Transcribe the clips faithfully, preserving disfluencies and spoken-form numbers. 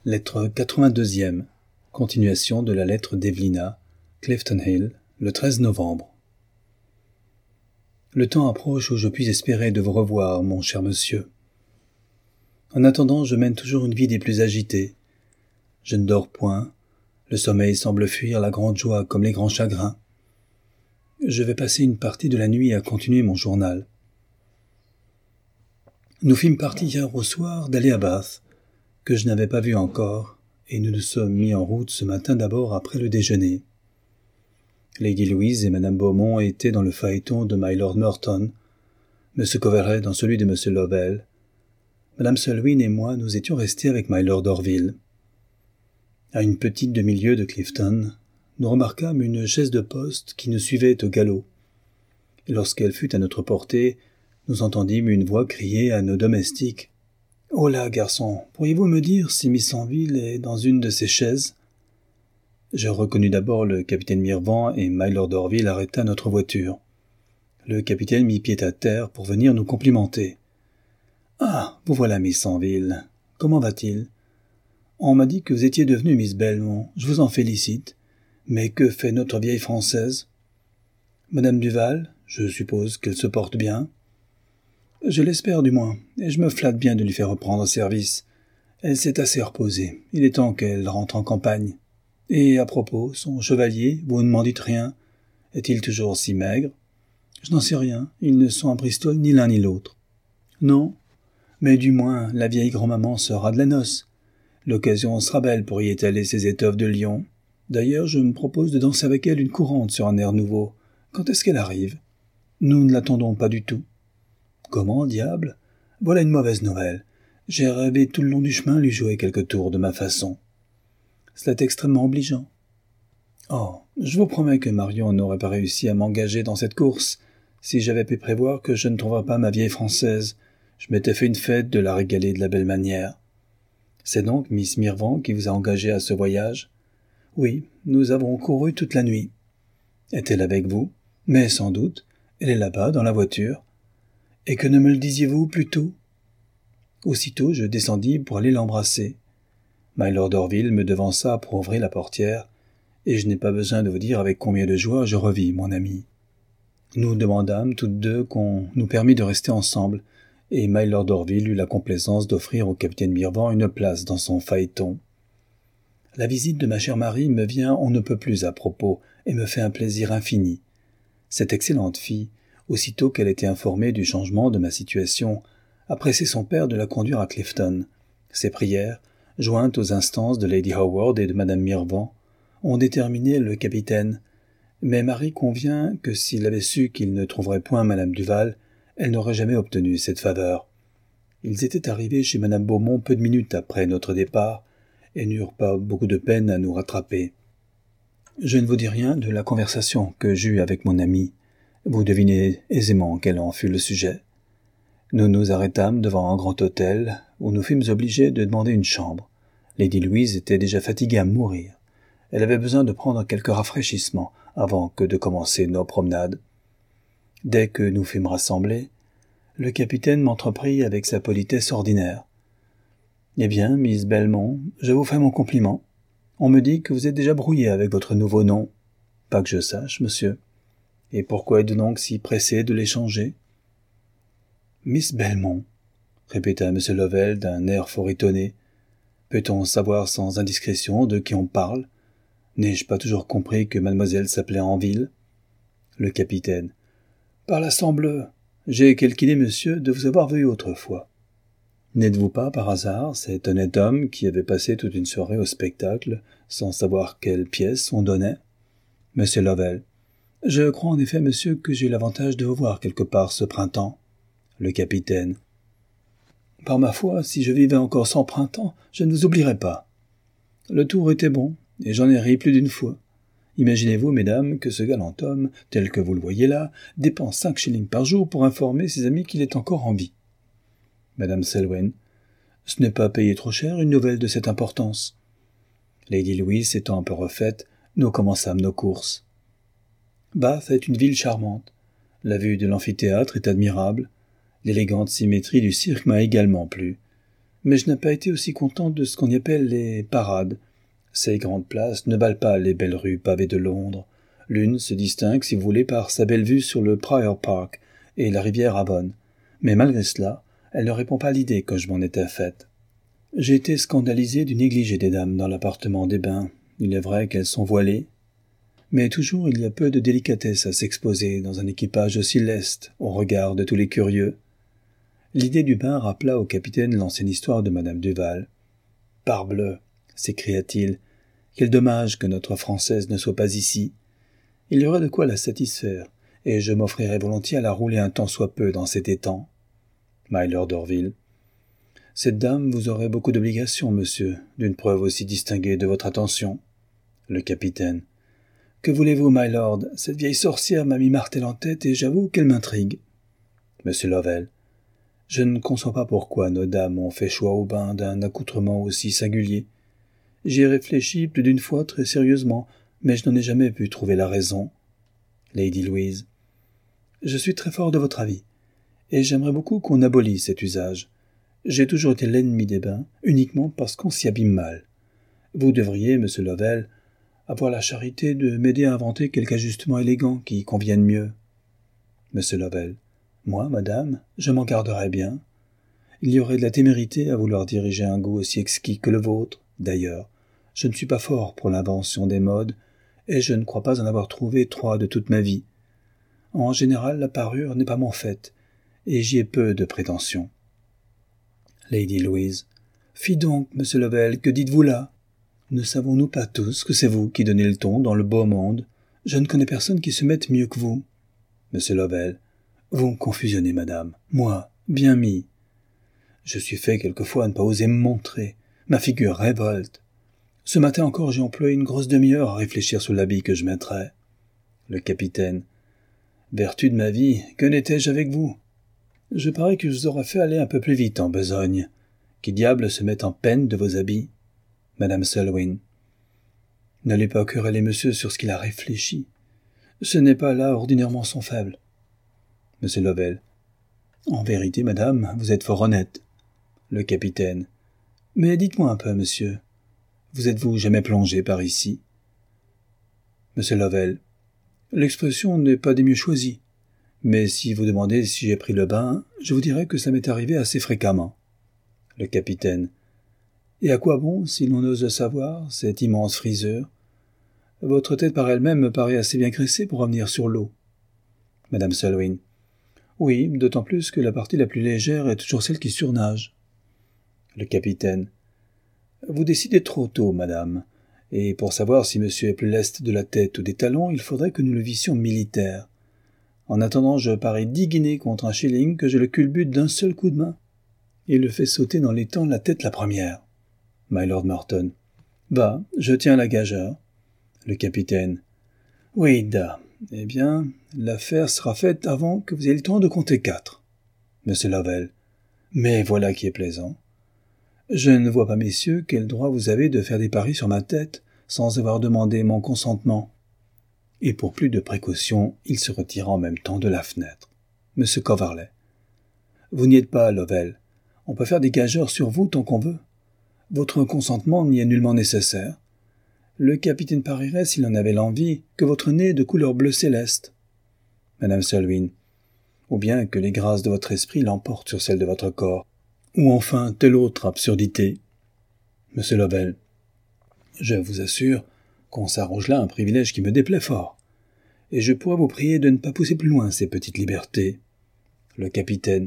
Lettre quatre-vingt-deuxième. Continuation de la lettre d'Evelina, Clifton Hill, le treize novembre. Le temps approche où je puis espérer de vous revoir, mon cher monsieur. En attendant, je mène toujours une vie des plus agitées. Je ne dors point, le sommeil semble fuir la grande joie comme les grands chagrins. Je vais passer une partie de la nuit à continuer mon journal. Nous fîmes partie hier au soir d'aller à Bath, que je n'avais pas vu encore, et nous nous sommes mis en route ce matin d'abord après le déjeuner. Lady Louise et Madame Beaumont étaient dans le phaéton de Mylord Merton, M. Coverley dans celui de M. Lovell. Madame Selwyn et moi, nous étions restés avec Mylord Orville. À une petite demi-lieue de Clifton, nous remarquâmes une chaise de poste qui nous suivait au galop. Et lorsqu'elle fut à notre portée, nous entendîmes une voix crier à nos domestiques « Oh là, garçon, pourriez-vous me dire si Miss Anville est dans une de ces chaises ?» Je reconnus d'abord le capitaine Mirvan et Mylord Orville arrêta notre voiture. Le capitaine mit pied à terre pour venir nous complimenter. « Ah, vous voilà, Miss Anville. Comment va-t-il ? On m'a dit que vous étiez devenue Miss Belmont. Je vous en félicite. Mais que fait notre vieille Française ? Madame Duval, je suppose qu'elle se porte bien ? Je l'espère du moins, et je me flatte bien de lui faire reprendre service. Elle s'est assez reposée. Il est temps qu'elle rentre en campagne. Et à propos, son chevalier, vous ne m'en dites rien. Est-il toujours si maigre ? Je n'en sais rien. Ils ne sont à Bristol ni l'un ni l'autre. Non, mais du moins la vieille grand-maman sera de la noce. L'occasion sera belle pour y étaler ses étoffes de lion. D'ailleurs, je me propose de danser avec elle une courante sur un air nouveau. Quand est-ce qu'elle arrive ? Nous ne l'attendons pas du tout. Comment, diable ? Voilà une mauvaise nouvelle. J'ai rêvé tout le long du chemin lui jouer quelques tours de ma façon. Cela est extrêmement obligeant. Oh, je vous promets que Marion n'aurait pas réussi à m'engager dans cette course, si j'avais pu prévoir que je ne trouverais pas ma vieille Française. Je m'étais fait une fête de la régaler de la belle manière. C'est donc Miss Mirvan qui vous a engagé à ce voyage ? Oui, nous avons couru toute la nuit. Est-elle avec vous ? Mais sans doute, elle est là-bas, dans la voiture. Et que ne me le disiez-vous plus tôt ? Aussitôt, je descendis pour aller l'embrasser. Mylord Orville me devança pour ouvrir la portière, et je n'ai pas besoin de vous dire avec combien de joie je revis mon ami. Nous demandâmes toutes deux qu'on nous permît de rester ensemble, et Mylord Orville eut la complaisance d'offrir au capitaine Mirvan une place dans son phaéton. La visite de ma chère Marie me vient on ne peut plus à propos, et me fait un plaisir infini. Cette excellente fille, aussitôt qu'elle était informée du changement de ma situation, a pressé son père de la conduire à Clifton. Ses prières, jointes aux instances de Lady Howard et de Madame Mirvan, ont déterminé le capitaine, mais Marie convient que s'il avait su qu'il ne trouverait point Madame Duval, elle n'aurait jamais obtenu cette faveur. Ils étaient arrivés chez Madame Beaumont peu de minutes après notre départ, et n'eurent pas beaucoup de peine à nous rattraper. Je ne vous dis rien de la conversation que j'eus avec mon ami. Vous devinez aisément quel en fut le sujet. Nous nous arrêtâmes devant un grand hôtel, où nous fûmes obligés de demander une chambre. Lady Louise était déjà fatiguée à mourir. Elle avait besoin de prendre quelque rafraîchissement avant que de commencer nos promenades. Dès que nous fûmes rassemblés, le capitaine m'entreprit avec sa politesse ordinaire. « Eh bien, Miss Belmont, je vous fais mon compliment. On me dit que vous êtes déjà brouillée avec votre nouveau nom. Pas que je sache, monsieur. Et pourquoi êtes-vous donc si pressé de l'échanger ?»« Miss Belmont, » répéta M. Lovell d'un air fort étonné. « Peut-on savoir sans indiscrétion de qui on parle ? N'ai-je pas toujours compris que mademoiselle s'appelait Anville ?» Le capitaine. « Par la sang-bleu, j'ai quelque idée, monsieur, de vous avoir vu autrefois. N'êtes-vous pas, par hasard, cet honnête homme qui avait passé toute une soirée au spectacle, sans savoir quelle pièce on donnait ? » Monsieur Lovell. « Je crois en effet, monsieur, que j'ai eu l'avantage de vous voir quelque part ce printemps. » Le capitaine. « Par ma foi, si je vivais encore sans printemps, je ne vous oublierais pas. Le tour était bon, et j'en ai ri plus d'une fois. Imaginez-vous, mesdames, que ce galant homme, tel que vous le voyez là, dépense cinq shillings par jour pour informer ses amis qu'il est encore en vie. » Madame Selwyn. « Ce n'est pas payer trop cher une nouvelle de cette importance. » Lady Louise étant un peu refaite, nous commençâmes nos courses. Bath est une ville charmante. La vue de l'amphithéâtre est admirable. L'élégante symétrie du cirque m'a également plu. Mais je n'ai pas été aussi content de ce qu'on y appelle les parades. Ces grandes places ne valent pas les belles rues pavées de Londres. L'une se distingue, si vous voulez, par sa belle vue sur le Prior Park et la rivière Avon. Mais malgré cela, elle ne répond pas à l'idée que je m'en étais faite. J'ai été scandalisé du négligé des dames dans l'appartement des bains. Il est vrai qu'elles sont voilées, mais toujours il y a peu de délicatesse à s'exposer dans un équipage aussi leste au regard de tous les curieux. L'idée du bain rappela au capitaine l'ancienne histoire de Madame Duval. « Parbleu !» s'écria-t-il. « Quel dommage que notre Française ne soit pas ici. Il y aurait de quoi la satisfaire, et je m'offrirais volontiers à la rouler un tant soit peu dans cet étang. » Mylord Orville. « Cette dame vous aurait beaucoup d'obligations, monsieur, d'une preuve aussi distinguée de votre attention. » Le capitaine. « Que voulez-vous, Mylord? Cette vieille sorcière m'a mis martel en tête et j'avoue qu'elle m'intrigue. » Monsieur Lovell. « Je ne conçois pas pourquoi nos dames ont fait choix au bain d'un accoutrement aussi singulier. J'y ai réfléchi plus d'une fois très sérieusement, mais je n'en ai jamais pu trouver la raison. » Lady Louise. « Je suis très fort de votre avis, et j'aimerais beaucoup qu'on abolisse cet usage. J'ai toujours été l'ennemi des bains, uniquement parce qu'on s'y abîme mal. Vous devriez, monsieur Lovell, avoir la charité de m'aider à inventer quelque ajustement élégant qui convienne mieux. » Monsieur Lovell. « Moi, madame, je m'en garderais bien. Il y aurait de la témérité à vouloir diriger un goût aussi exquis que le vôtre. D'ailleurs, je ne suis pas fort pour l'invention des modes, et je ne crois pas en avoir trouvé trois de toute ma vie. En général, la parure n'est pas mon fait, et j'y ai peu de prétentions. » Lady Louise. « Fi donc, monsieur Lovell, que dites-vous là? Ne savons-nous pas tous que c'est vous qui donnez le ton dans le beau monde? Je ne connais personne qui se mette mieux que vous. » Monsieur Lovell. « Vous me confusionnez, madame. Moi, bien mis. Je suis fait quelquefois à ne pas oser me montrer. Ma figure révolte. Ce matin encore, j'ai employé une grosse demi-heure à réfléchir sur l'habit que je mettrais. » Le capitaine. « Vertu de ma vie, que n'étais-je avec vous? Je parie que je vous aurais fait aller un peu plus vite en besogne. Qui diable se met en peine de vos habits? » Madame Selwyn. « N'allez pas quereller monsieur sur ce qu'il a réfléchi. Ce n'est pas là ordinairement son faible. » Monsieur Lovell. « En vérité, madame, vous êtes fort honnête. » Le capitaine. « Mais dites-moi un peu, monsieur. Vous êtes-vous jamais plongé par ici? » Monsieur Lovell. « L'expression n'est pas des mieux choisies. Mais si vous demandez si j'ai pris le bain, je vous dirai que ça m'est arrivé assez fréquemment. » Le capitaine. « Et à quoi bon, si l'on ose savoir, cette immense frisure? Votre tête par elle-même me paraît assez bien graissée pour revenir sur l'eau. » Madame Selwyn. « Oui, d'autant plus que la partie la plus légère est toujours celle qui surnage. » Le capitaine. « Vous décidez trop tôt, madame, et pour savoir si monsieur est plus leste de la tête ou des talons, il faudrait que nous le vissions militaire. En attendant, je parie dix guinées contre un shilling que je le culbute d'un seul coup de main. Il le fait sauter dans l'étang la tête la première. » Mylord Merton. « Va, je tiens la gageure. » Le capitaine. « Oui, da. Eh bien, l'affaire sera faite avant que vous ayez le temps de compter quatre. » Monsieur Lovell. « Mais voilà qui est plaisant. Je ne vois pas, messieurs, quel droit vous avez de faire des paris sur ma tête sans avoir demandé mon consentement. » Et pour plus de précaution, il se retira en même temps de la fenêtre. Monsieur Coverley. « Vous n'y êtes pas, Lovell. On peut faire des gageurs sur vous tant qu'on veut. Votre consentement n'y est nullement nécessaire. Le capitaine parierait, s'il en avait l'envie, que votre nez est de couleur bleu céleste. » Madame Selwyn. « Ou bien que les grâces de votre esprit l'emportent sur celles de votre corps. Ou enfin, telle autre absurdité. » Monsieur Lovell. « Je vous assure qu'on s'arroge là un privilège qui me déplaît fort. Et je pourrais vous prier de ne pas pousser plus loin ces petites libertés. » Le capitaine.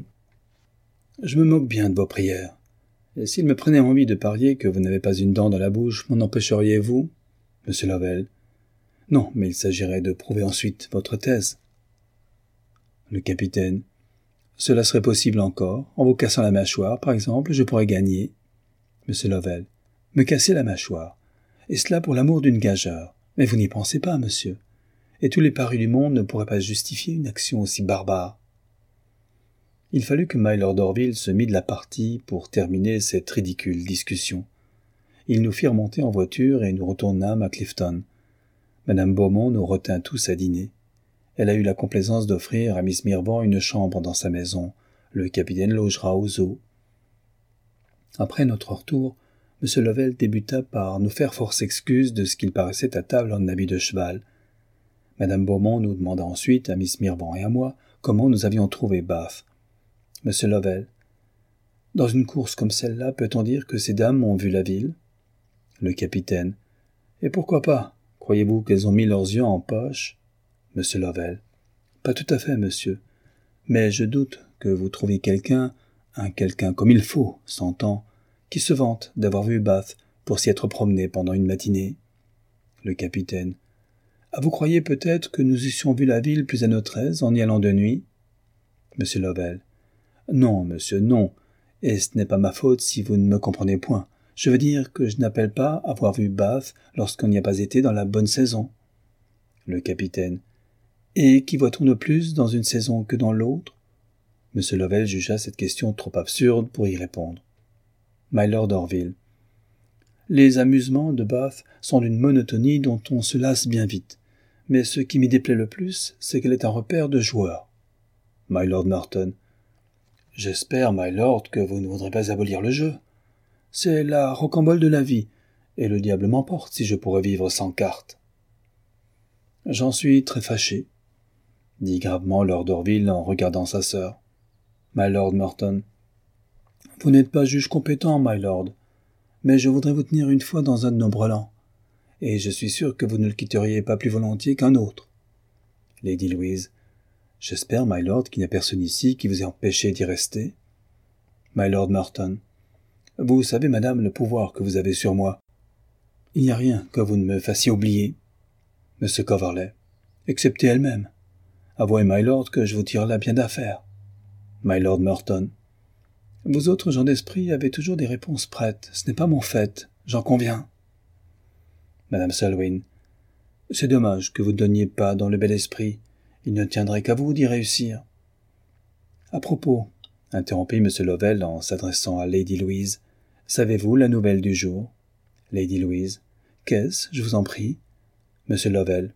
« Je me moque bien de vos prières. Et s'il me prenait envie de parier que vous n'avez pas une dent dans la bouche, m'en empêcheriez-vous? » Monsieur Lovell. « Non, mais il s'agirait de prouver ensuite votre thèse. » Le capitaine. « Cela serait possible encore. En vous cassant la mâchoire, par exemple, je pourrais gagner. » Monsieur Lovell. « Me casser la mâchoire. Et cela pour l'amour d'une gageure. Mais vous n'y pensez pas, monsieur. Et tous les paris du monde ne pourraient pas justifier une action aussi barbare. » Il fallut que Mylord Orville se mît de la partie pour terminer cette ridicule discussion. Ils nous firent monter en voiture et nous retournâmes à Clifton. Madame Beaumont nous retint tous à dîner. Elle a eu la complaisance d'offrir à Miss Mirvan une chambre dans sa maison. Le capitaine logera aux eaux. Après notre retour, M. Lovell débuta par nous faire force excuse de ce qu'il paraissait à table en habit de cheval. Madame Beaumont nous demanda ensuite, à Miss Mirvan et à moi, comment nous avions trouvé Bath. M. Lovell: Dans une course comme celle-là, peut-on dire que ces dames ont vu la ville? Le capitaine: Et pourquoi pas? Croyez-vous qu'elles ont mis leurs yeux en poche? M. Lovell: Pas tout à fait, monsieur. Mais je doute que vous trouviez quelqu'un, un quelqu'un comme il faut, s'entend, qui se vante d'avoir vu Bath pour s'y être promené pendant une matinée. Le capitaine: Ah, vous croyez peut-être que nous eussions vu la ville plus à notre aise en y allant de nuit? M. Lovell: Non, monsieur, non, et ce n'est pas ma faute si vous ne me comprenez point. Je veux dire que je n'appelle pas avoir vu Bath lorsqu'on n'y a pas été dans la bonne saison. Le capitaine: Et qu'y voit-on de plus dans une saison que dans l'autre? M. Lovell jugea cette question trop absurde pour y répondre. Mylord Orville: Les amusements de Bath sont d'une monotonie dont on se lasse bien vite, mais ce qui m'y déplaît le plus, c'est qu'elle est un repère de joueurs. Mylord Merton: J'espère, Mylord, que vous ne voudrez pas abolir le jeu. C'est la rocambole de la vie, et le diable m'emporte si je pourrais vivre sans cartes. J'en suis très fâché, dit gravement Lord Orville en regardant sa sœur. Mylord Merton: Vous n'êtes pas juge compétent, Mylord, mais je voudrais vous tenir une fois dans un de nos brelans, et je suis sûr que vous ne le quitteriez pas plus volontiers qu'un autre. Lady Louise: J'espère, Mylord, qu'il n'y a personne ici qui vous ait empêché d'y rester. Mylord Merton: Vous savez, madame, le pouvoir que vous avez sur moi. Il n'y a rien que vous ne me fassiez oublier. Monsieur Coverley: Excepté elle-même. Avouez, Mylord, que je vous tire là bien d'affaire. Mylord Merton: Vous autres gens d'esprit avez toujours des réponses prêtes. Ce n'est pas mon fait, j'en conviens. Madame Selwyn: C'est dommage que vous ne donniez pas dans le bel esprit. Il ne tiendrait qu'à vous d'y réussir. À propos, interrompit M. Lovell en s'adressant à Lady Louise, savez-vous la nouvelle du jour? Lady Louise: Qu'est-ce, je vous en prie? M. Lovell: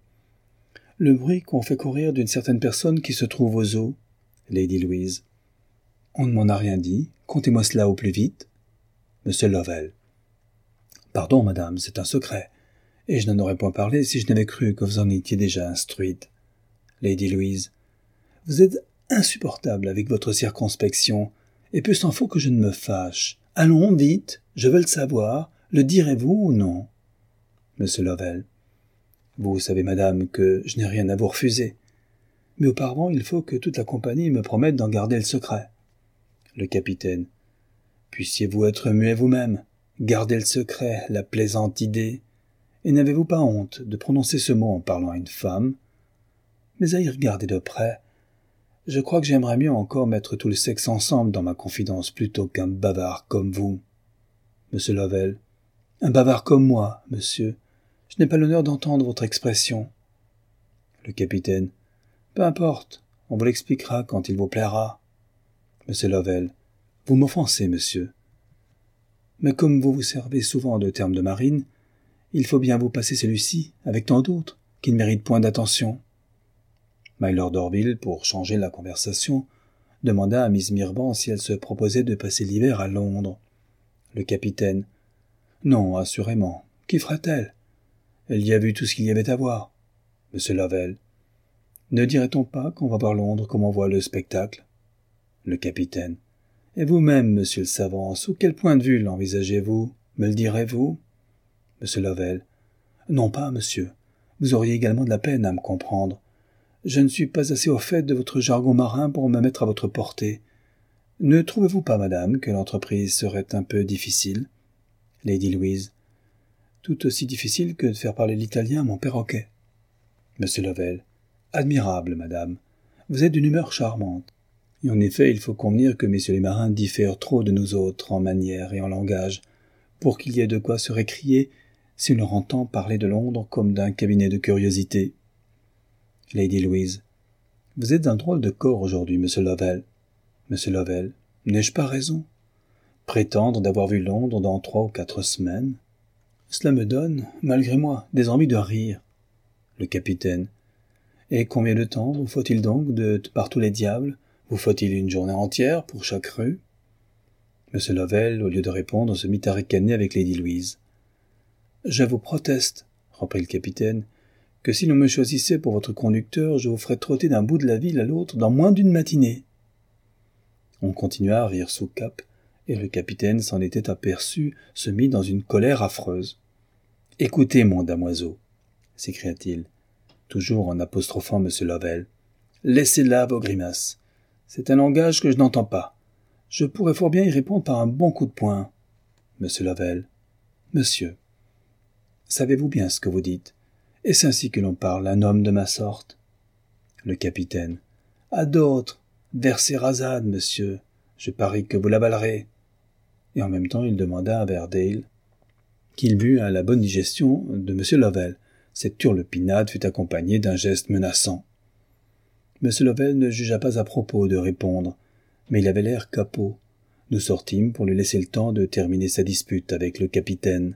Le bruit qu'on fait courir d'une certaine personne qui se trouve aux eaux. Lady Louise: On ne m'en a rien dit. Contez-moi cela au plus vite. M. Lovell: Pardon, madame, c'est un secret, et je n'en aurais point parlé si je n'avais cru que vous en étiez déjà instruite. Lady Louise: Vous êtes insupportable avec votre circonspection, et peu s'en faut que je ne me fâche. Allons, vite, je veux le savoir, le direz-vous ou non? M. Lovell: Vous savez, madame, que je n'ai rien à vous refuser. Mais auparavant, il faut que toute la compagnie me promette d'en garder le secret. Le capitaine: Puissiez-vous être muet vous-même, garder le secret, la plaisante idée, et n'avez-vous pas honte de prononcer ce mot en parlant à une femme? Mais à y regarder de près, je crois que j'aimerais mieux encore mettre tout le sexe ensemble dans ma confidence plutôt qu'un bavard comme vous. M. Lovell: Un bavard comme moi, monsieur. Je n'ai pas l'honneur d'entendre votre expression. Le capitaine: Peu importe, on vous l'expliquera quand il vous plaira. M. Lovell: Vous m'offensez, monsieur. Mais comme vous vous servez souvent de termes de marine, il faut bien vous passer celui-ci, avec tant d'autres, qui ne méritent point d'attention. Mylord Orville, pour changer la conversation, demanda à Miss Mirvan si elle se proposait de passer l'hiver à Londres. Le capitaine: Non, assurément. Qu'y fera-t-elle? Elle y a vu tout ce qu'il y avait à voir. M. Lovell: Ne dirait-on pas qu'on va voir Londres comme on voit le spectacle? Le capitaine: Et vous-même, monsieur le savant, sous quel point de vue l'envisagez-vous? Me le direz-vous? M. Lovell: Non pas, monsieur. Vous auriez également de la peine à me comprendre. Je ne suis pas assez au fait de votre jargon marin pour me mettre à votre portée. Ne trouvez-vous pas, madame, que l'entreprise serait un peu difficile? Lady Louise: Tout aussi difficile que de faire parler l'italien à mon perroquet. M. Lovell: Admirable, madame. Vous êtes d'une humeur charmante. Et en effet, il faut convenir que messieurs les marins diffèrent trop de nous autres en manière et en langage, pour qu'il y ait de quoi se récrier si on leur entend parler de Londres comme d'un cabinet de curiosités. Lady Louise: Vous êtes un drôle de corps aujourd'hui, monsieur Lovell. Monsieur Lovell: N'ai-je pas raison? Prétendre d'avoir vu Londres dans trois ou quatre semaines? Cela me donne, malgré moi, des envies de rire. Le capitaine: Et combien de temps vous faut-il donc de par tous les diables? Vous faut-il une journée entière pour chaque rue? M. Lovell, au lieu de répondre, se mit à ricaner avec Lady Louise. « Je vous proteste, » reprit le capitaine, « que si l'on me choisissait pour votre conducteur, je vous ferais trotter d'un bout de la ville à l'autre dans moins d'une matinée. » On continua à rire sous cape, et le capitaine s'en était aperçu, se mit dans une colère affreuse. « Écoutez, mon damoiseau, » s'écria-t-il, toujours en apostrophant M. Lovell, « laissez là vos grimaces. C'est un langage que je n'entends pas. Je pourrais fort bien y répondre par un bon coup de poing. Monsieur Lovell, monsieur, savez-vous bien ce que vous dites? Est-ce ainsi que l'on parle à un homme de ma sorte? Le capitaine, à d'autres, Vercérazade, monsieur, je parie que vous l'avalerez. Et en même temps il demanda à Verdale qu'il but à la bonne digestion de M. Lovell. Cette turlupinade fut accompagnée d'un geste menaçant. M. Lovell ne jugea pas à propos de répondre, mais il avait l'air capot. Nous sortîmes pour lui laisser le temps de terminer sa dispute avec le capitaine.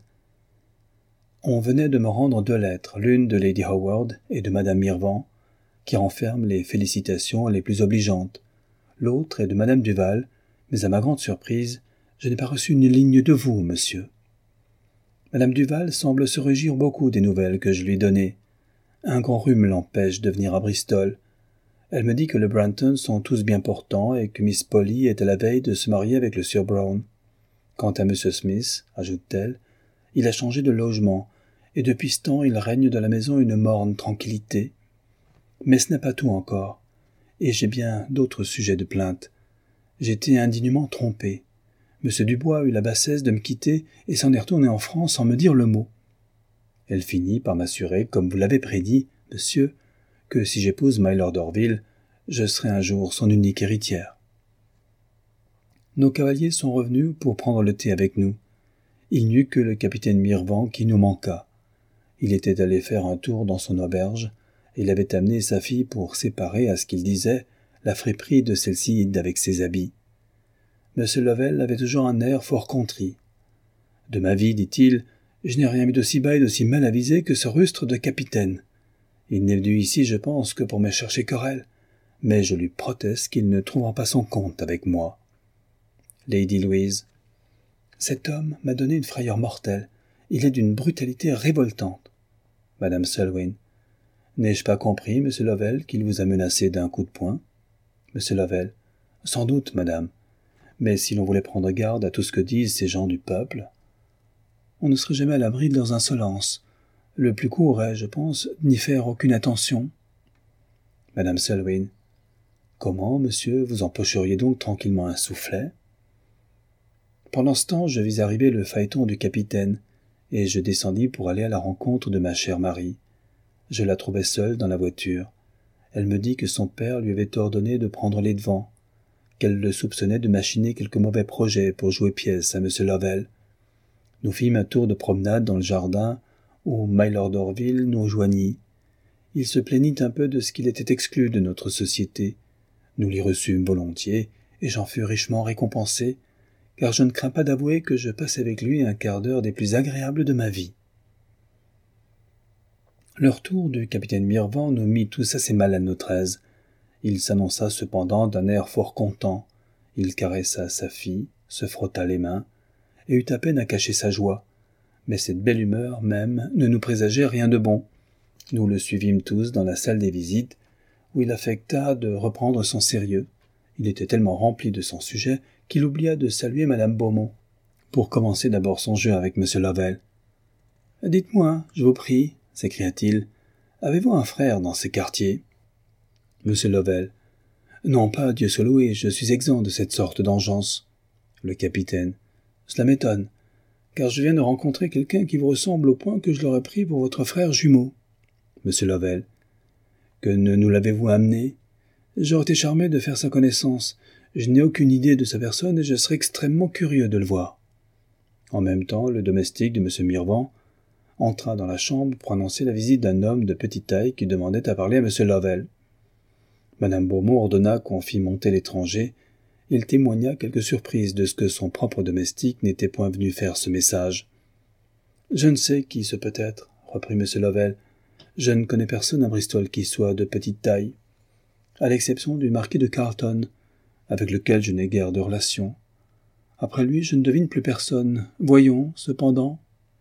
On venait de me rendre deux lettres, l'une de Lady Howard et de Madame Mirvan, qui renferment les félicitations les plus obligeantes. L'autre est de Madame Duval, mais à ma grande surprise, je n'ai pas reçu une ligne de vous, monsieur. Madame Duval semble se réjouir beaucoup des nouvelles que je lui donnais. Un grand rhume l'empêche de venir à Bristol. Elle me dit que les Brantons sont tous bien portants et que Miss Polly est à la veille de se marier avec le Sir Brown. Quant à M. Smith, ajoute-t-elle, il a changé de logement, et depuis ce temps il règne dans la maison une morne tranquillité. Mais ce n'est pas tout encore, et j'ai bien d'autres sujets de plainte. J'ai été indignement trompé. M. Dubois a eu la bassesse de me quitter et s'en est retourné en France sans me dire le mot. Elle finit par m'assurer, comme vous l'avez prédit, monsieur, que si j'épouse Mylord d'Orville, je serai un jour son unique héritière. Nos cavaliers sont revenus pour prendre le thé avec nous. Il n'y eut que le capitaine Mirvan qui nous manqua. Il était allé faire un tour dans son auberge, et il avait amené sa fille pour séparer, à ce qu'il disait, la friperie de celle-ci d'avec ses habits. M. Lovell avait toujours un air fort contrit. « De ma vie, dit-il, je n'ai rien vu d'aussi bas et d'aussi mal avisé que ce rustre de capitaine. Il n'est venu ici, je pense, que pour me chercher querelle, mais je lui proteste qu'il ne trouvera pas son compte avec moi. » Lady Louise. « Cet homme m'a donné une frayeur mortelle. Il est d'une brutalité révoltante. » Madame Selwyn. « N'ai-je pas compris, M. Lovell, qu'il vous a menacé d'un coup de poing? » M. Lovell. « Sans doute, madame. Mais si l'on voulait prendre garde à tout ce que disent ces gens du peuple, on ne serait jamais à l'abri de leurs insolences. Le plus court est, je pense, n'y faire aucune attention. » Madame Selwyn. « Comment, monsieur, vous empocheriez donc tranquillement un soufflet? » Pendant ce temps, je vis arriver le phaéton du capitaine, et je descendis pour aller à la rencontre de ma chère Marie. Je la trouvai seule dans la voiture. Elle me dit que son père lui avait ordonné de prendre les devants, qu'elle le soupçonnait de machiner quelque mauvais projet pour jouer pièce à M. Lovell. Nous fîmes un tour de promenade dans le jardin, où Mylord d'Orville nous joignit. Il se plaignit un peu de ce qu'il était exclu de notre société. Nous l'y reçûmes volontiers, et j'en fus richement récompensé, car je ne crains pas d'avouer que je passe avec lui un quart d'heure des plus agréables de ma vie. Le retour du capitaine Mirvan nous mit tous assez mal à notre aise. Il s'annonça cependant d'un air fort content. Il caressa sa fille, se frotta les mains, et eut à peine à cacher sa joie. Mais cette belle humeur même ne nous présageait rien de bon. Nous le suivîmes tous dans la salle des visites, où il affecta de reprendre son sérieux. Il était tellement rempli de son sujet qu'il oublia de saluer Madame Beaumont, pour commencer d'abord son jeu avec M. Lovell. « Dites-moi, je vous prie, » s'écria-t-il, « avez-vous un frère dans ces quartiers ?» M. Lovell. « Non pas, Dieu soit loué, je suis exempt de cette sorte d'engeance. » Le capitaine. « Cela m'étonne, car je viens de rencontrer quelqu'un qui vous ressemble au point que je l'aurais pris pour votre frère jumeau. » M. Lovell. « Que ne nous l'avez-vous amené? J'aurais été charmé de faire sa connaissance. Je n'ai aucune idée de sa personne et je serais extrêmement curieux de le voir. » En même temps, le domestique de M. Mirvan entra dans la chambre pour annoncer la visite d'un homme de petite taille qui demandait à parler à M. Lovell. Madame Beaumont ordonna qu'on fît monter l'étranger. Il témoigna quelque surprise de ce que son propre domestique n'était point venu faire ce message. « Je ne sais qui ce peut être, » reprit M. Lovell. « Je ne connais personne à Bristol qui soit de petite taille, à l'exception du marquis de Carlton, avec lequel je n'ai guère de relation. Après lui, je ne devine plus personne. Voyons, cependant. »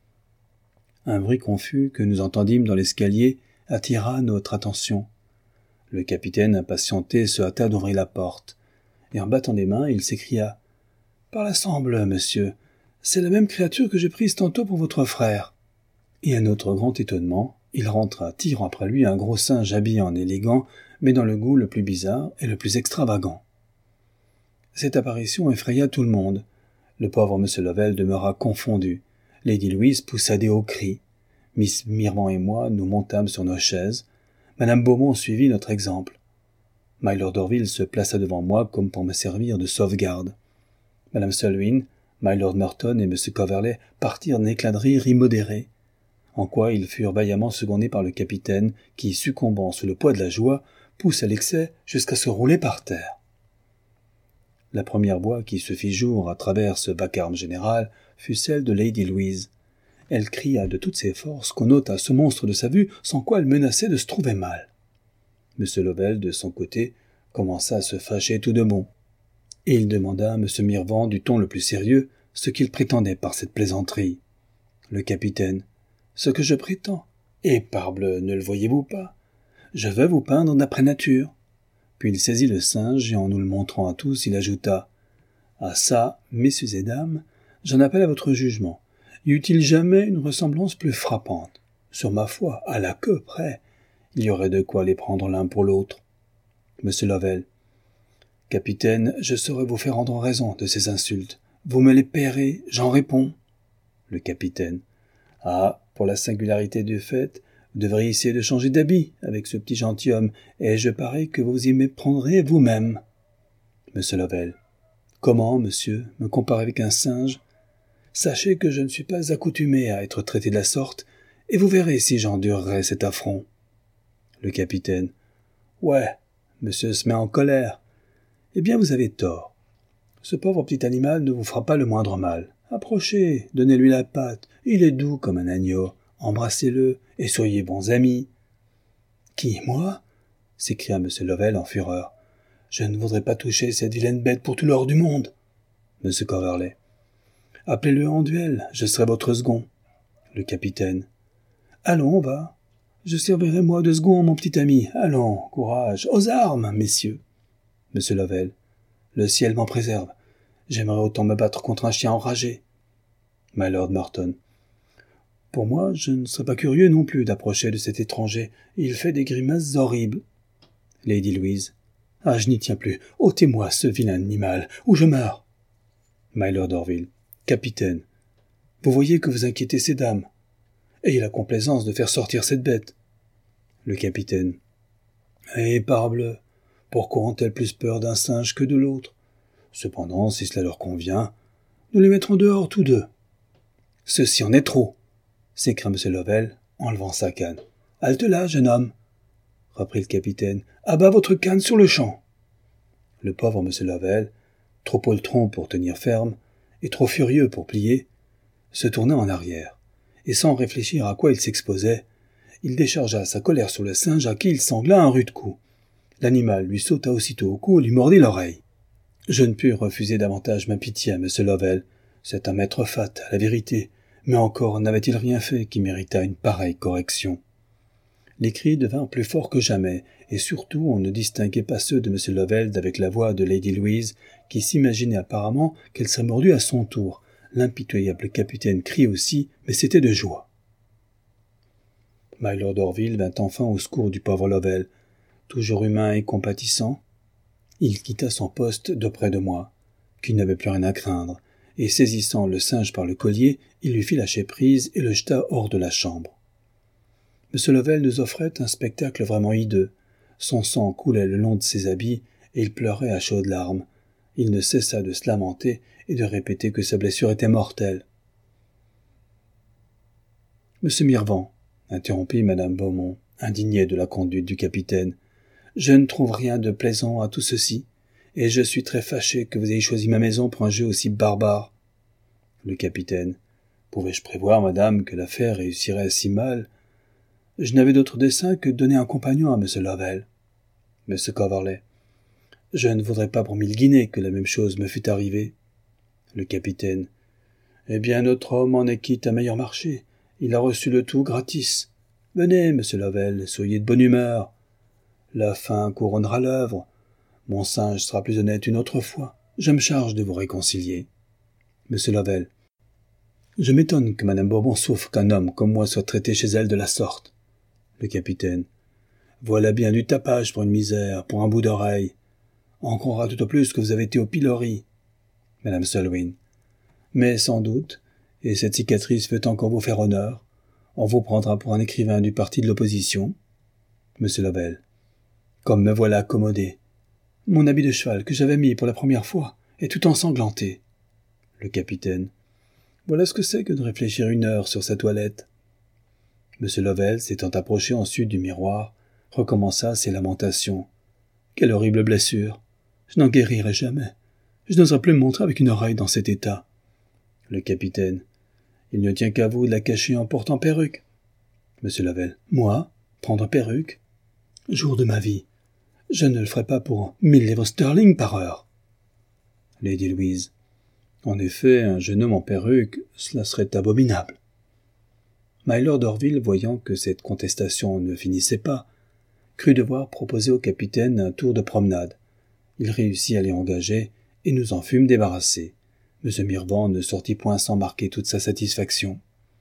Un bruit confus que nous entendîmes dans l'escalier attira notre attention. Le capitaine, impatienté, se hâta d'ouvrir la porte, et en battant des mains, il s'écria « Par la semble, monsieur, c'est la même créature que j'ai prise tantôt pour votre frère. » Et à notre grand étonnement, il rentra, tirant après lui un gros singe habillé en élégant, mais dans le goût le plus bizarre et le plus extravagant. Cette apparition effraya tout le monde. Le pauvre M. Lovell demeura confondu. Lady Louise poussa des hauts cris. Miss Mirvan et moi nous montâmes sur nos chaises. Madame Beaumont suivit notre exemple. Mylord Orville se plaça devant moi comme pour me servir de sauvegarde. Madame Selwyn, Mylord Merton et M. Coverley partirent d'un éclat de rire immodéré, en quoi ils furent vaillamment secondés par le capitaine qui, succombant sous le poids de la joie, poussa l'excès jusqu'à se rouler par terre. La première voix qui se fit jour à travers ce vacarme général fut celle de Lady Louise. Elle cria de toutes ses forces qu'on ôtât ce monstre de sa vue, sans quoi elle menaçait de se trouver mal. M. Lovell, de son côté, commença à se fâcher tout de bon, et il demanda à M. Mirvan du ton le plus sérieux ce qu'il prétendait par cette plaisanterie. Le capitaine. « Ce que je prétends. Et parbleu, ne le voyez-vous pas? Je veux vous peindre d'après nature. » Puis il saisit le singe et en nous le montrant à tous, il ajouta « Ah ça, messieurs et dames, j'en appelle à votre jugement. Y eut-il jamais une ressemblance plus frappante? Sur ma foi, à la queue près, il y aurait de quoi les prendre l'un pour l'autre. » Monsieur Lovell. « Capitaine, je saurais vous faire rendre raison de ces insultes. Vous me les paierez, j'en réponds. » Le capitaine. « Ah, pour la singularité du fait, vous devriez essayer de changer d'habit avec ce petit gentilhomme, et je parie que vous y méprendrez vous-même. » Monsieur Lovell. « Comment, monsieur, me comparer avec un singe? Sachez que je ne suis pas accoutumé à être traité de la sorte, et vous verrez si j'endurerai cet affront. » Le capitaine. « Ouais, monsieur se met en colère. Eh bien, vous avez tort. Ce pauvre petit animal ne vous fera pas le moindre mal. Approchez, donnez-lui la patte, il est doux comme un agneau. Embrassez-le, et soyez bons amis. »« Qui, moi ?» s'écria M. Lovell en fureur. « Je ne voudrais pas toucher cette vilaine bête pour tout l'or du monde. » M. Coverley. « Appelez-le en duel, je serai votre second. » Le capitaine. « Allons, on va. Je servirai moi de second, mon petit ami. Allons, courage, aux armes, messieurs. » M. Lovell. « Le ciel m'en préserve. J'aimerais autant me battre contre un chien enragé. » Mylord Merton. « Pour moi, je ne serais pas curieux non plus d'approcher de cet étranger. Il fait des grimaces horribles. » Lady Louise. « Ah, je n'y tiens plus. Ôtez-moi ce vilain animal, ou je meurs. » Mylord Orville. « Capitaine, vous voyez que vous inquiétez ces dames. Ayez la complaisance de faire sortir cette bête. » Le capitaine. « Eh, parbleu, pourquoi ont-elles plus peur d'un singe que de l'autre? Cependant, si cela leur convient, nous les mettrons dehors tous deux. »« Ceci en est trop !» s'écria M. Lovell, en levant sa canne. « Halte là, jeune homme !» reprit le capitaine. « À bas votre canne sur le champ !» Le pauvre M. Lovell, trop poltron pour tenir ferme, et trop furieux pour plier, se tourna en arrière, et sans réfléchir à quoi il s'exposait, il déchargea sa colère sur le singe à qui il sangla un rude coup. L'animal lui sauta aussitôt au cou et lui mordit l'oreille. Je ne pus refuser davantage ma pitié à M. Lovell. C'est un maître fat, à la vérité, mais encore n'avait-il rien fait qui méritât une pareille correction. Les cris devinrent plus forts que jamais, et surtout on ne distinguait pas ceux de M. Lovell d'avec la voix de Lady Louise, qui s'imaginait apparemment qu'elle serait mordue à son tour. L'impitoyable capitaine crie aussi, mais c'était de joie. Mylord Orville vint enfin au secours du pauvre Lovell. Toujours humain et compatissant, il quitta son poste d'auprès de moi, qui n'avait plus rien à craindre, et saisissant le singe par le collier, il lui fit lâcher prise et le jeta hors de la chambre. M. Lovell nous offrait un spectacle vraiment hideux. Son sang coulait le long de ses habits, et il pleurait à chaudes larmes. Il ne cessa de se lamenter et de répéter que sa blessure était mortelle. « Monsieur Mirvan, » interrompit Madame Beaumont, indignée de la conduite du capitaine, « je ne trouve rien de plaisant à tout ceci, et je suis très fâché que vous ayez choisi ma maison pour un jeu aussi barbare. » Le capitaine. « Pouvais-je prévoir, madame, que l'affaire réussirait si mal? Je n'avais d'autre dessein que de donner un compagnon à M. Lovell. » M. Coverley. « Je ne voudrais pas pour mille guinées que la même chose me fût arrivée. » Le capitaine. Eh bien, notre homme en est quitte à meilleur marché. Il a reçu le tout gratis. Venez, monsieur Lovell, soyez de bonne humeur. La fin couronnera l'œuvre. Mon singe sera plus honnête une autre fois. Je me charge de vous réconcilier. Monsieur Lovell. Je m'étonne que madame Bourbon souffre qu'un homme comme moi soit traité chez elle de la sorte. Le capitaine. Voilà bien du tapage pour une misère, pour un bout d'oreille. On croira tout au plus que vous avez été au pilori. Madame Selwyn. Mais sans doute, et cette cicatrice veut encore vous faire honneur, on vous prendra pour un écrivain du parti de l'opposition. Monsieur Lovell. Comme me voilà accommodé. Mon habit de cheval que j'avais mis pour la première fois est tout ensanglanté. Le capitaine. Voilà ce que c'est que de réfléchir une heure sur sa toilette. Monsieur Lovell, s'étant approché ensuite du miroir, recommença ses lamentations. Quelle horrible blessure! Je n'en guérirai jamais. Je n'oserais plus me montrer avec une oreille dans cet état. Le capitaine. Il ne tient qu'à vous de la cacher en portant perruque. Monsieur Lovell. Moi? Prendre perruque? Jour de ma vie. Je ne le ferai pas pour mille livres sterling par heure. Lady Louise. En effet, un jeune homme en perruque, cela serait abominable. Mylord d'Orville, voyant que cette contestation ne finissait pas, crut devoir proposer au capitaine un tour de promenade. Il réussit à l'y engager, et nous en fûmes débarrassés. M. Mirvan ne sortit point sans marquer toute sa satisfaction.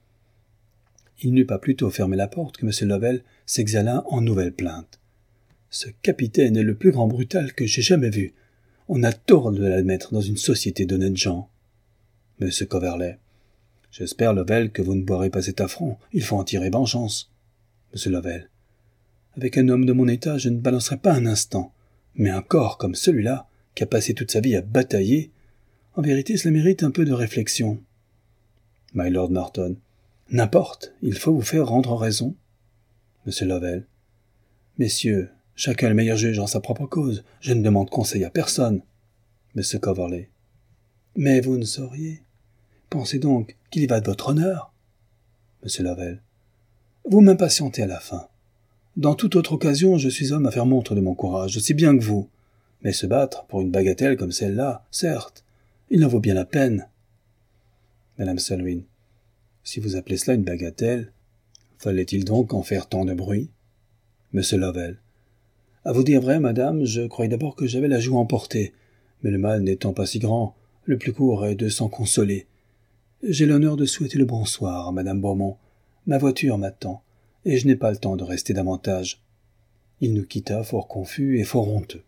Il n'eut pas plus tôt fermé la porte que M. Lovell s'exhala en nouvelle plainte. Ce capitaine est le plus grand brutal que j'ai jamais vu. On a tort de l'admettre dans une société d'honnêtes gens. M. Coverley. J'espère, Lovell, que vous ne boirez pas cet affront. Il faut en tirer vengeance. M. Lovell. Avec un homme de mon état, je ne balancerai pas un instant. Mais un corps comme celui-là, qui a passé toute sa vie à batailler, en vérité, cela mérite un peu de réflexion. Mylord Marton. N'importe, il faut vous faire rendre raison. M. Lovell. Messieurs, chacun est le meilleur juge en sa propre cause. Je ne demande conseil à personne. M. Coverley. Mais vous ne sauriez. Pensez donc qu'il y va de votre honneur. M. Lovell. Vous m'impatientez à la fin. Dans toute autre occasion, je suis homme à faire montre de mon courage, aussi bien que vous. Mais se battre pour une bagatelle comme celle-là, certes, il en vaut bien la peine. Madame Selwyn. Si vous appelez cela une bagatelle, fallait-il donc en faire tant de bruit? M. Lovell. À vous dire vrai, madame, je croyais d'abord que j'avais la joue emportée, mais le mal n'étant pas si grand, le plus court est de s'en consoler. J'ai l'honneur de souhaiter le bonsoir à madame Beaumont. Ma voiture m'attend, et je n'ai pas le temps de rester davantage. Il nous quitta fort confus et fort honteux.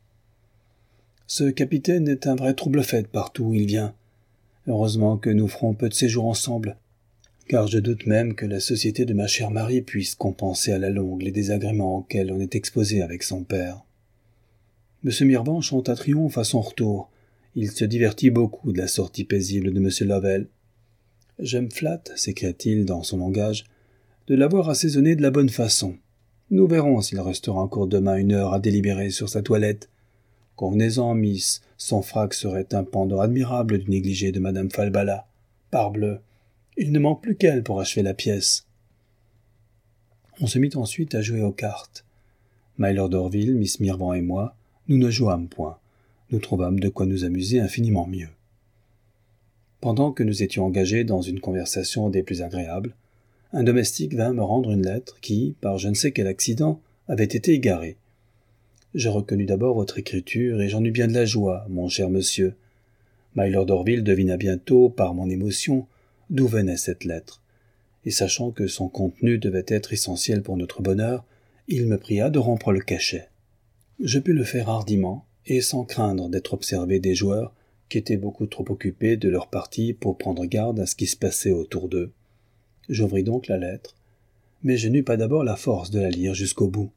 Ce capitaine est un vrai trouble-fête partout où il vient. Heureusement que nous ferons peu de séjours ensemble, car je doute même que la société de ma chère Marie puisse compenser à la longue les désagréments auxquels on est exposé avec son père. M. Mirvan chanta triomphe à son retour. Il se divertit beaucoup de la sortie paisible de M. Lovell. « Je me flatte, s'écria-t-il dans son langage, de l'avoir assaisonné de la bonne façon. Nous verrons s'il restera encore demain une heure à délibérer sur sa toilette. Convenez-en, miss, son frac serait un pendant admirable du négligé de madame Falbala. Parbleu, il ne manque plus qu'elle pour achever la pièce. » On se mit ensuite à jouer aux cartes. Mylord d'Orville, miss Mirvan et moi, nous ne jouâmes point. Nous trouvâmes de quoi nous amuser infiniment mieux. Pendant que nous étions engagés dans une conversation des plus agréables, un domestique vint me rendre une lettre qui, par je ne sais quel accident, avait été égarée. Je reconnus d'abord votre écriture, et j'en eus bien de la joie, mon cher monsieur. Mylord d'Orville devina bientôt, par mon émotion, d'où venait cette lettre, et sachant que son contenu devait être essentiel pour notre bonheur, il me pria de rompre le cachet. Je pus le faire hardiment, et sans craindre d'être observé des joueurs, qui étaient beaucoup trop occupés de leur partie pour prendre garde à ce qui se passait autour d'eux. J'ouvris donc la lettre, mais je n'eus pas d'abord la force de la lire jusqu'au bout.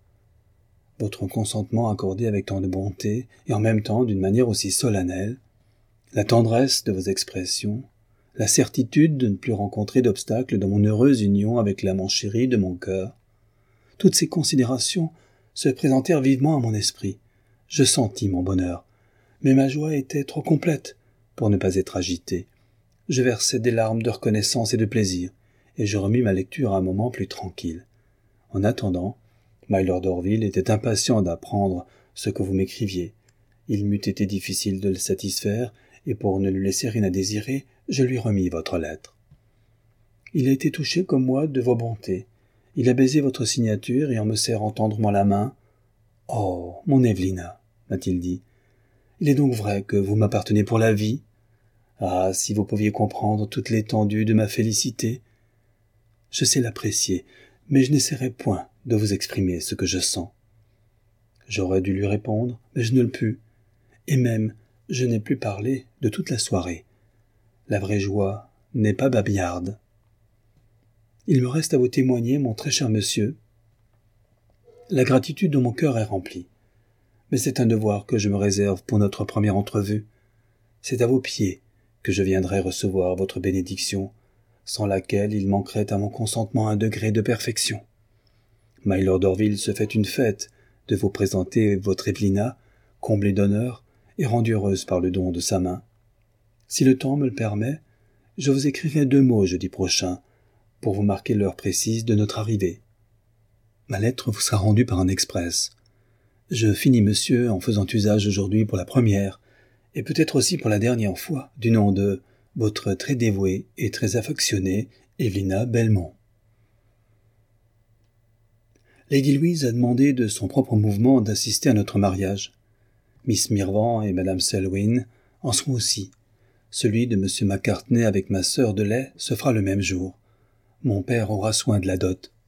Votre consentement accordé avec tant de bonté, et en même temps d'une manière aussi solennelle, la tendresse de vos expressions, la certitude de ne plus rencontrer d'obstacles dans mon heureuse union avec l'amant chéri de mon cœur, toutes ces considérations se présentèrent vivement à mon esprit. Je sentis mon bonheur, mais ma joie était trop complète pour ne pas être agitée. Je versai des larmes de reconnaissance et de plaisir, et je remis ma lecture à un moment plus tranquille. En attendant, Mylord d'Orville était impatient d'apprendre ce que vous m'écriviez. Il m'eût été difficile de le satisfaire, et pour ne lui laisser rien à désirer, je lui remis votre lettre. Il a été touché comme moi de vos bontés. Il a baisé votre signature et en me serrant tendrement la main. « Oh, mon Evelina, m'a-t-il dit, il est donc vrai que vous m'appartenez pour la vie? Ah, si vous pouviez comprendre toute l'étendue de ma félicité! Je sais l'apprécier, mais je n'essaierai point de vous exprimer ce que je sens. » J'aurais dû lui répondre, mais je ne le pus, et même je n'ai plus parlé de toute la soirée. La vraie joie n'est pas babillarde. Il me reste à vous témoigner, mon très cher monsieur, la gratitude de mon cœur est remplie. Mais c'est un devoir que je me réserve pour notre première entrevue. C'est à vos pieds que je viendrai recevoir votre bénédiction, sans laquelle il manquerait à mon consentement un degré de perfection. Mylord Orville se fait une fête de vous présenter votre Evelina, comblée d'honneur et rendue heureuse par le don de sa main. Si le temps me le permet, je vous écrirai deux mots jeudi prochain, pour vous marquer l'heure précise de notre arrivée. Ma lettre vous sera rendue par un express. Je finis, monsieur, en faisant usage aujourd'hui pour la première, et peut-être aussi pour la dernière fois, du nom de votre très dévouée et très affectionnée Evelina Belmont. Lady Louise a demandé de son propre mouvement d'assister à notre mariage. Miss Mirvan et madame Selwyn en sont aussi. Celui de monsieur Macartney avec ma sœur de lait se fera le même jour. Mon père aura soin de la dot.